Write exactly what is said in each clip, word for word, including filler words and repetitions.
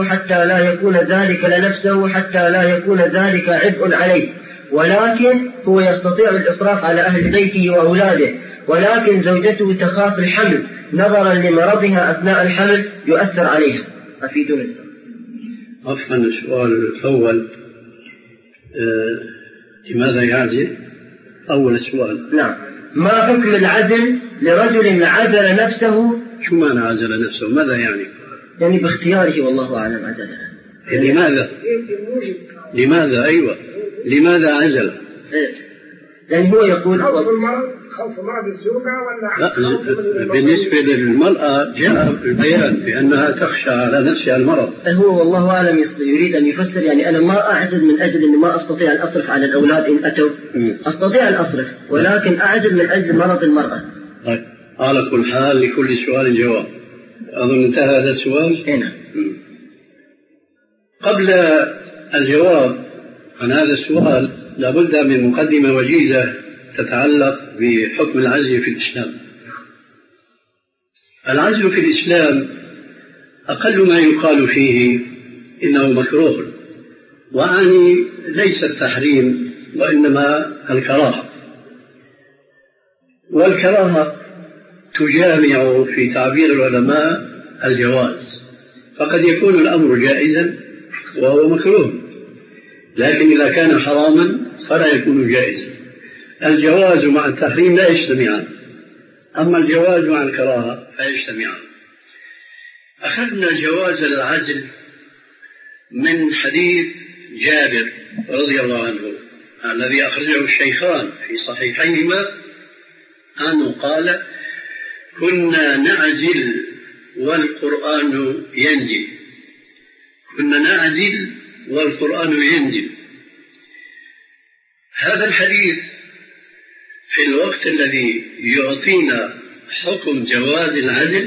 نفسه حتى لا يكون ذلك لنفسه حتى لا يكون ذلك عبء عليه، ولكن هو يستطيع الإسراف على أهل بيته وأولاده، ولكن زوجته تخاف الحمل نظرا لمرضها أثناء الحمل يؤثر عليها. أفيدنا. عفوا السؤال الأول، أه لماذا يعزل؟ أول السؤال. نعم. ما حكم العزل لرجل عزل نفسه؟ شو معنى عزل نفسه؟ ماذا يعني؟ يعني باختياره والله أعلم عزلها. يعني لماذا؟ لماذا؟ أيوة، لماذا عزل؟ يعني هو يقول خوف المرض، خوف مرض الزوجة ولا؟ لا، بالنسبة للمرأة جاء البيان بأنها تخشى على نفسها المرض. هو والله أعلم يريد أن يفسر يعني أنا ما أعزل من أجل أني ما أستطيع أن أصرف على الأولاد إن أتوا، أستطيع أن أصرف ولكن أعزل من أجل مرض المرأة. طيب، على كل حال لكل سؤال جواب. أظن انتهى هذا السؤال. هنا. قبل الجواب عن هذا السؤال لابد من مقدمة وجيزة تتعلق بحكم العزل في الإسلام. العزل في الإسلام أقل ما يقال فيه إنه مكروه، وعني ليس التحريم وإنما الكراهة، والكراهة تجامع في تعبير العلماء الجواز، فقد يكون الأمر جائزا وهو مكروه، لكن إذا كان حراما فلا يكون جائزا. الجواز مع التحريم لا يجتمعان، أما الجواز مع الكراهة فيجتمعان. أخذنا جواز العزل من حديث جابر رضي الله عنه الذي أخرجه الشيخان في صحيحيهما أنه قال: كنا نعزل والقرآن ينزل، كنا نعزل والقرآن ينزل. هذا الحديث في الوقت الذي يعطينا حكم جواز العزل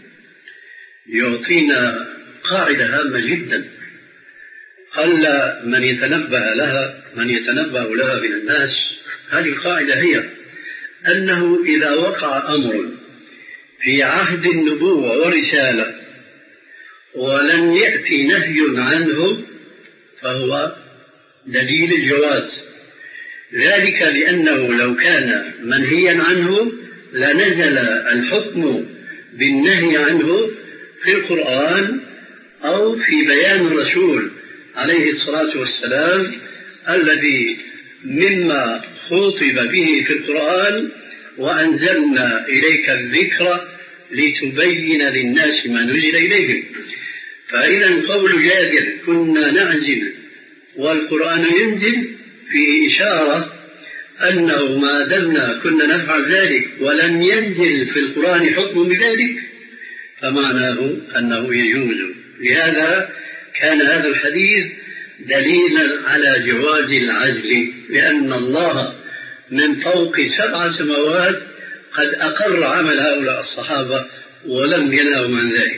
يعطينا قاعدة هامة جدا قل من يتنبه لها من يتنبه لها من الناس. هذه القاعدة هي أنه إذا وقع أمر في عهد النبوة ورسالة ولم يأتي نهي عنه فهو دليل الجواز، ذلك لأنه لو كان منهيا عنه لنزل الحكم بالنهي عنه في القرآن أو في بيان الرسول عليه الصلاة والسلام الذي مما خطب به في القرآن: وأنزلنا إليك الذكر لتبين للناس ما نزل إليهم. فإذا قول جابر كنا نعزل والقرآن ينزل فيه إشارة أنه ما دمنا كنا نفعل ذلك ولم ينزل في القرآن حكم بذلك فمعناه أنه يجوز. لهذا كان هذا الحديث دليلا على جواز العزل، لأن الله من فوق سبع سماوات قد أقر عمل هؤلاء الصحابة ولم ينهوا عن ذلك.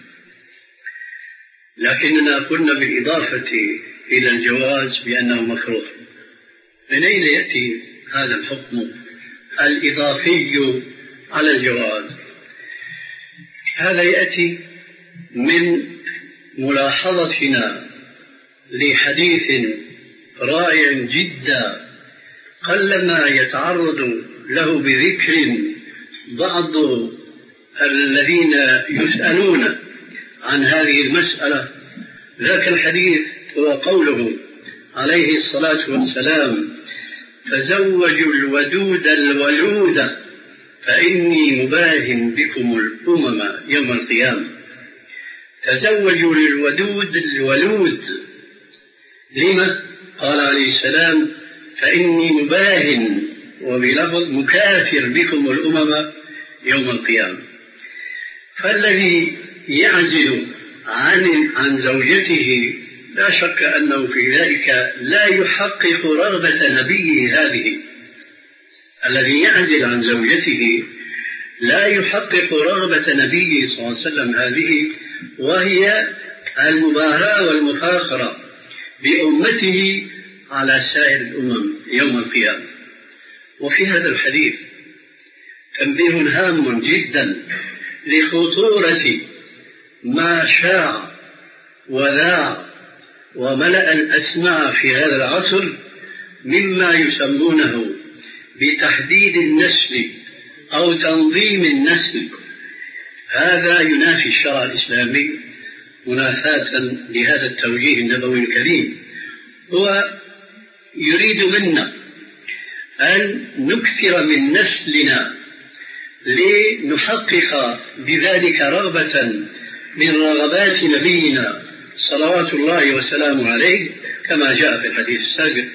لكننا قلنا بالإضافة إلى الجواز بأنه مكروه. من أين يأتي هذا الحكم الإضافي على الجواز؟ هذا يأتي من ملاحظتنا لحديث رائع جدا قلما يتعرض له بذكر بعض الذين يسألون عن هذه المسألة. ذاك الحديث هو قوله عليه الصلاة والسلام: تزوجوا الودود الولود فإني مباهن بكم الأمم يوم القيامة. تزوجوا للودود الولود. لما؟ قال عليه السلام: فإني مباهن، وبلفظ مكافر بكم الأمم يوم القيامة. فالذي يعزل عن عن زوجته لا شك أنه في ذلك لا يحقق رغبة نبيه هذه. الذي يعزل عن زوجته لا يحقق رغبة نبيه صلى الله عليه وسلم هذه، وهي المباهاة والمفاخرة بأمته على سائر الأمم يوم القيامة. وفي هذا الحديث تنبيه هام جدا لخطورة ما شاع وذاع وملأ الأسماع في هذا العصر مما يسمونه بتحديد النسل أو تنظيم النسل. هذا ينافي الشرع الإسلامي منافاة لهذا التوجيه النبوي الكريم. هو يريد منا أن نكثر من نسلنا لنحقق بذلك رغبة من رغبات نبينا صلوات الله وسلامه عليه كما جاء في الحديث السابق.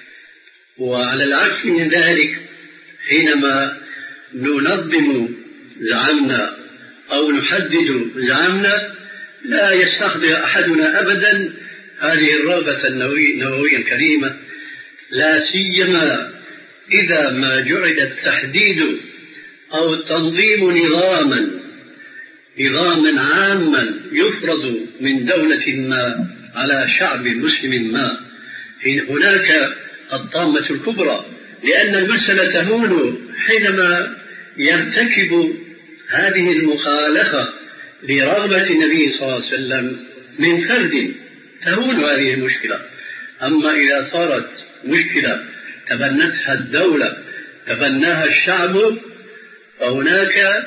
وعلى العكس من ذلك حينما ننظم زعمنا أو نحدد زعمنا لا يستخدم أحدنا أبدا هذه الرغبة النبوية الكريمة، لا سيما إذا ما جعل التحديد أو التنظيم نظاما نظاما عاما يفرض من دولة ما على شعب مسلم ما. هناك الطامة الكبرى، لأن المسألة تهون حينما يرتكب هذه المخالفة لرغبة النبي صلى الله عليه وسلم من فرد، تهون هذه المشكلة. أما إذا صارت مشكلة تبنتها الدولة تبناها الشعب فهناك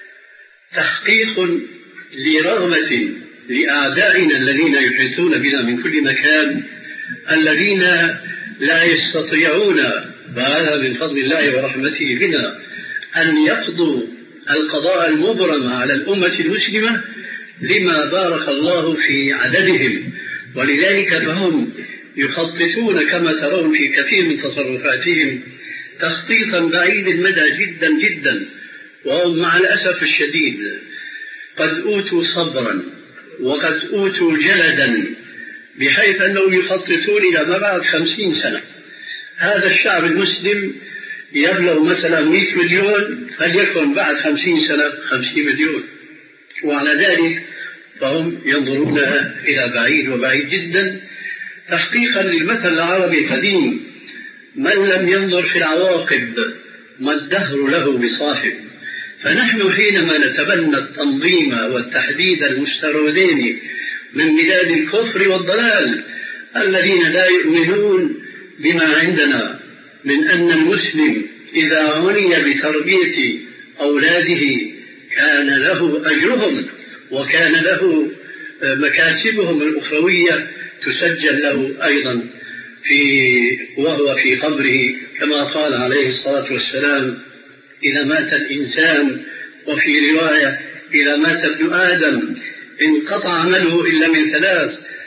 تحقيق لرغبة لأعدائنا الذين يحيطون بنا من كل مكان، الذين لا يستطيعون وهذا من فضل الله ورحمته بنا أن يقضوا القضاء المبرم على الأمة المسلمة لما بارك الله في عددهم، ولذلك فهم يخططون كما ترون في كثير من تصرفاتهم تخطيطا بعيد المدى جدا جدا، وهم مع الأسف الشديد قد أوتوا صبرا وقد أوتوا جلدا بحيث أنهم يخططون إلى ما بعد خمسين سنة. هذا الشعب المسلم يبلغ مثلا مئة مليون، فليكن بعد خمسين سنة خمسين مليون، وعلى ذلك فهم ينظرون إلى بعيد وبعيد جدا تحقيقا للمثل العربي القديم: من لم ينظر في العواقب ما الدهر له بصاحب. فنحن حينما نتبنى التنظيم والتحديد المستوردين من بلاد الكفر والضلال الذين لا يؤمنون بما عندنا من أن المسلم إذا عني بتربية أولاده كان له أجرهم وكان له مكاسبهم الأخروية تسجل له أيضا في وهو في قبره، كما قال عليه الصلاة والسلام: إذا مات الإنسان، وفي رواية: إذا مات ابن آدم انقطع عمله إلا من ثلاث: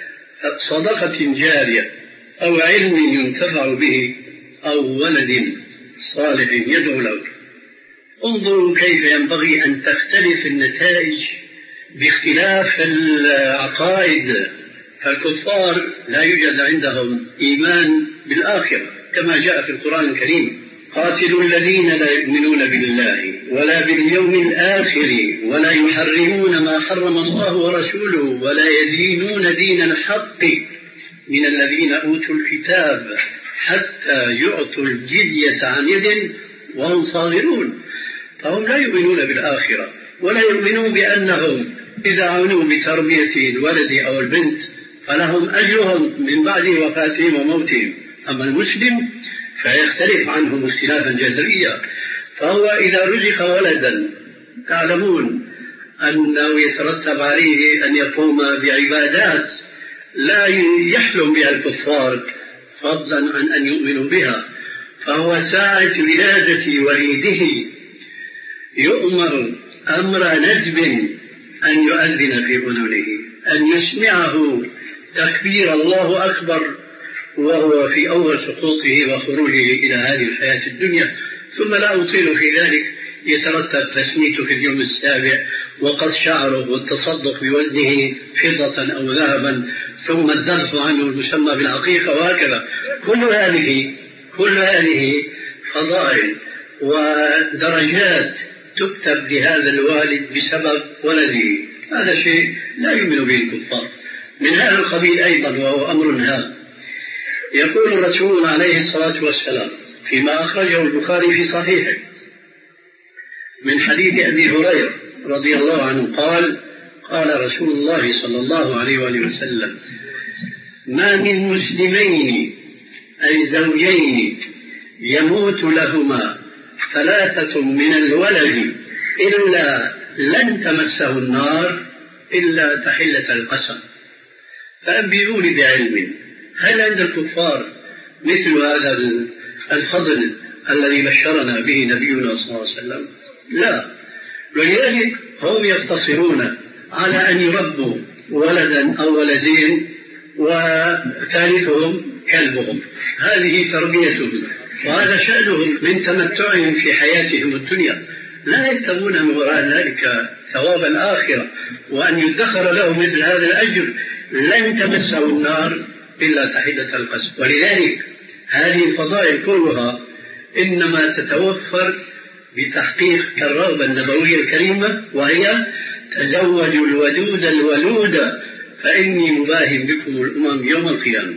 صدقة جارية أو علم ينتفع به أو ولد صالح يدعو له. انظروا كيف ينبغي أن تختلف النتائج باختلاف العقائد. فالكفار لا يوجد عندهم إيمان بالآخرة كما جاء في القرآن الكريم: قاتلوا الذين لا يؤمنون بالله ولا باليوم الآخر ولا يحرمون ما حرم الله ورسوله ولا يدينون دين الحق من الذين أوتوا الكتاب حتى يعطوا الجزية عن يد وهم صاغرون. فهم لا يؤمنون بالآخرة ولا يؤمنون بأنهم إذا عنوا بتربية الولد أو البنت فلهم أجرهم من بعد وفاتهم وموتهم. أما المسلم فيختلف عنهم اختلافا جذريا، فهو إذا رزق ولدا تعلمون أنه يترتب عليه أن يقوم بعبادات لا يحلم بها الكفار فضلا عن أن يؤمنوا بها، فهو ساعة ولادة وليده يؤمر أمر ندب أن يؤذن في أذنه، أن يسمعه تكبير الله أكبر وهو في أول سقوطه وخروجه إلى هذه الحياة الدنيا. ثم لا أطيل في ذلك، يترتب تسميته في اليوم السابع وقص شعره والتصدق بوزنه فضة أو ذهبا، ثم الذبح عنه المسمى بالعقيقة، وهكذا. كل هذه كل هذه فضائل ودرجات تكتب لهذا الوالد بسبب ولده. هذا شيء لا يؤمن به الكفار. من هذا القبيل أيضا وهو أمر هام، يقول الرسول عليه الصلاة والسلام فيما أخرجه البخاري في صحيحه من حديث أبي هريرة رضي الله عنه قال: قال رسول الله صلى الله عليه وآله وسلم: ما من مسلمين أي زوجين يموت لهما ثلاثة من الولد إلا لن تمسه النار إلا تحلة القسم. فأنبئوني بعلم، هل عند الكفار مثل هذا الفضل الذي بشرنا به نبينا صلى الله عليه وسلم؟ لا. ولذلك هم يقتصرون على أن يربوا ولدا أو ولدين وثالثهم كلبهم، هذه تربيتهم وهذا شأنهم من تمتعهم في حياتهم الدنيا، لا يكتبون من وراء ذلك ثواب الآخرة، وأن يدخر له مثل هذا الأجر لن تمسه النار إلا تحدة القسم. ولذلك هذه الفضائل كلها إنما تتوفر بتحقيق الرغبة النبوية الكريمة، وهي: تزوجوا الودود الولود فإني مباهم بكم الأمم يوم القيامة.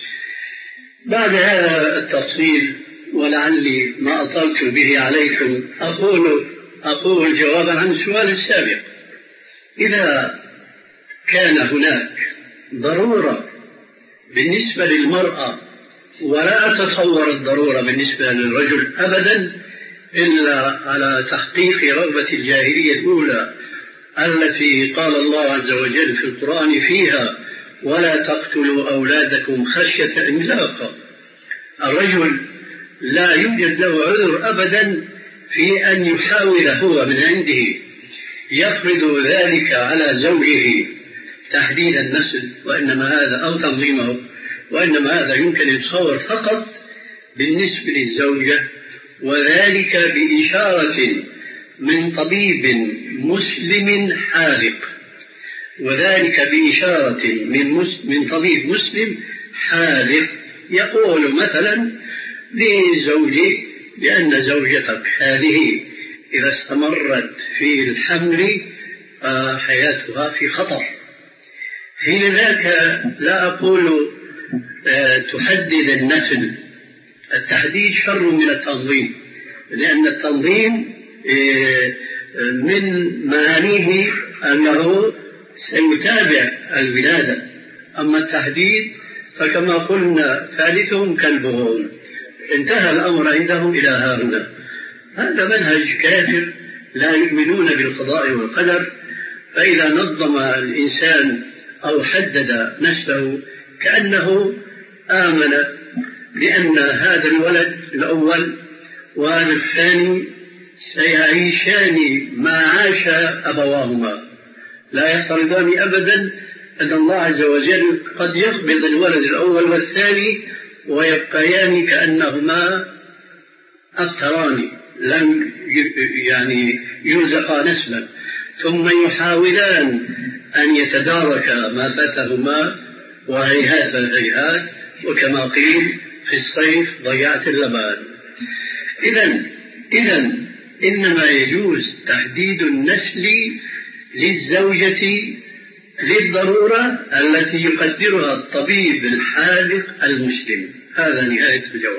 بعد هذا التفصيل ولعلي ما أطلت به عليكم أقول أقول جوابا عن السؤال السابق: إذا كان هناك ضرورة بالنسبة للمرأة، ولا أتصور الضرورة بالنسبة للرجل أبدا إلا على تحقيق رغبة الجاهلية الأولى التي قال الله عز وجل في القرآن فيها: ولا تقتلوا أولادكم خشية إملاق. الرجل لا يوجد له عذر أبدا في أن يحاول هو من عنده يفرض ذلك على زوجه تحديد النسل، وإنما هذا أو تنظيمه، وإنما هذا يمكن يتصور فقط بالنسبة للزوجة، وذلك بإشارة من طبيب مسلم حاذق، وذلك بإشارة من, من طبيب مسلم حاذق يقول مثلا لزوجي بأن زوجتك هذه إذا استمرت في الحمل حياتها في خطر. حين ذاك لا أقول تحدد النسل، التحديد شر من التنظيم، لأن التنظيم من معانيه أنه سيتابع الولادة، أما التحديد فكما قلنا ثالثهم كلبهم، انتهى الأمر عندهم إلى هؤلاء. هذا منهج كافر، لا يؤمنون بالقضاء والقدر. فإذا نظم الإنسان أو حدد نسله كأنه آمن بأن هذا الولد الأول وهذا الثاني سيعيشان ما عاش أبواهما، لا يفترضان أبدا أن الله عز وجل قد يقبض الولد الأول والثاني ويبقيان كأنهما أبتران لم يعني يرزقا نسلا، ثم يحاولان أن يتداركا ما فاتهما، وهيهات الهيهات، وكما قيل في الصيف ضيعت اللبان. إذن إذن إنما يجوز تحديد النسل للزوجة للضرورة التي يقدرها الطبيب الحاذق المسلم. هذا نهاية الجواب.